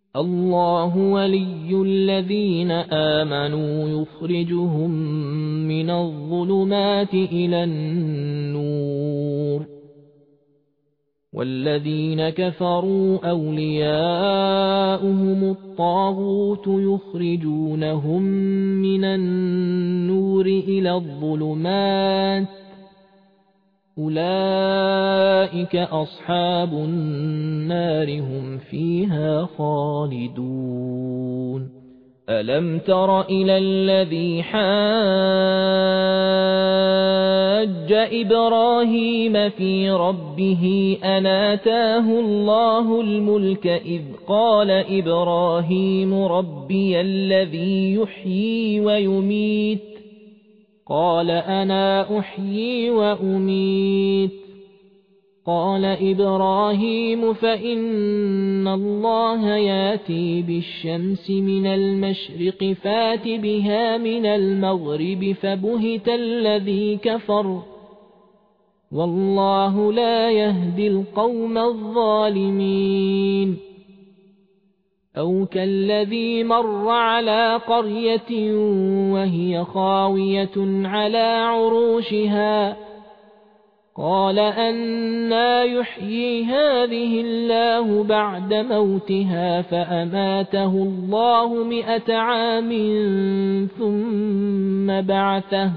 الله ولي الذين آمنوا يخرجهم من الظلمات إلى النور والذين كفروا أولياؤهم الطاغوت يخرجونهم من النور إلى الظلمات أولئك أصحاب النار هم فيها خالدون ألم تر إلى الذي حاج إبراهيم في ربه أن آتاه الله الملك إذ قال إبراهيم ربي الذي يحيي ويميت قال أنا أحيي وأميت قال إبراهيم فإن الله ياتي بالشمس من المشرق فات بها من المغرب فبهت الذي كفر والله لا يهدي القوم الظالمين أو كالذي مر على قرية وهي خاوية على عروشها قال أنى يحيي هذه الله بعد موتها فأماته الله 100 عام ثم بعثه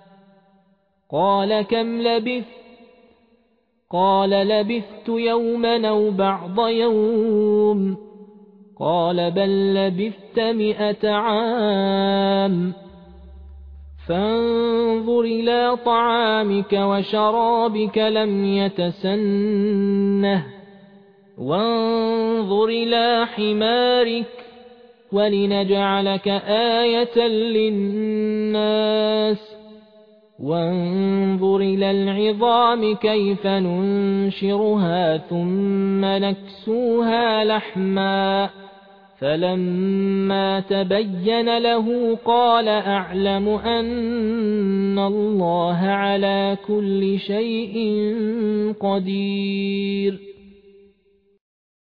قال كم لبثت قال لبثت يوما أو بعض يوم قال بل لبثت 100 عام فانظر إلى طعامك وشرابك لم يتسنه وانظر إلى حمارك ولنجعلك آية للناس وانظر إلى العظام كيف ننشرها ثم نكسوها لحما فلما تبين له قال أعلم أن الله على كل شيء قدير